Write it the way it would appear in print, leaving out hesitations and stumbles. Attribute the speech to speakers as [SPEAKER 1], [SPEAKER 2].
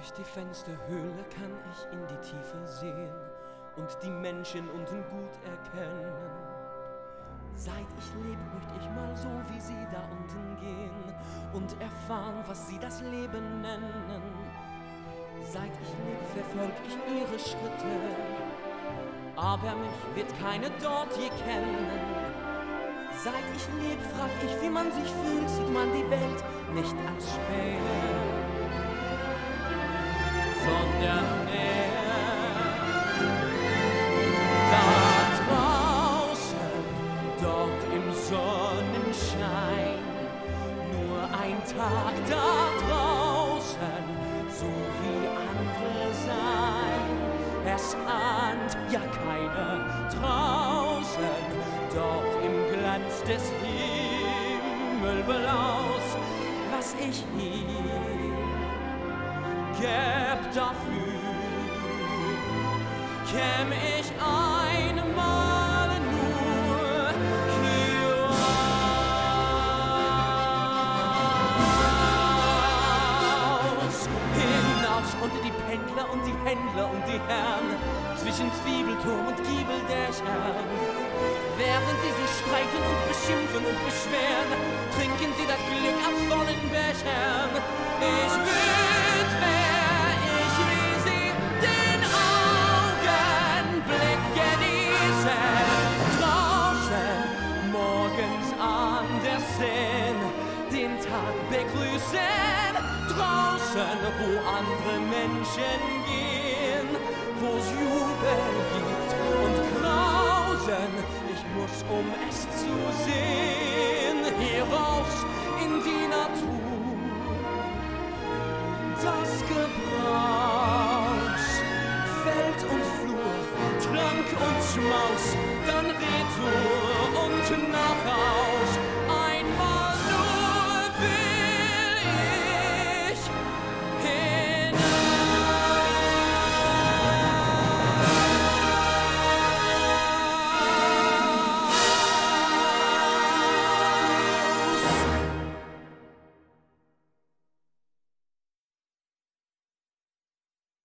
[SPEAKER 1] Durch die Fensterhöhle kann ich in die Tiefe sehen und die Menschen unten gut erkennen. Seit ich lebe, möchte ich mal so wie sie da unten gehen und erfahren, was sie das Leben nennen. Seit ich lebe, verfolge ich ihre Schritte, aber mich wird keine dort je kennen. Seit ich lebe, frag ich, wie man sich fühlt, sieht man die Welt nicht als Späne, sondern näher. Da draußen, dort im Sonnenschein, nur ein Tag da draußen, so wie andere sein. Es ahnt ja keiner draußen, dort im Glanz des Himmelblaus, was ich hier gäb dafür, käm ich einmal nur hier raus. Hinaus unter die Pendler und die Händler und die Herren, zwischen Zwiebelturm und Giebeldächern. Während sie sich streiten und beschimpfen und beschweren, trinken sie das Glück aus vollen Bechern. Ich wüt, wär ich wie sie, den Augenblick genießen. Draußen, morgens an der Seine, den Tag begrüßen. Draußen, wo andere Menschen gehen, wo's Jubel gibt und Grausen. Ich muss, um es zu sehen, hieraus in die Natur. Das Gebraus, Feld und Flur, Trank und Schmaus, dann Retour und nach Haus.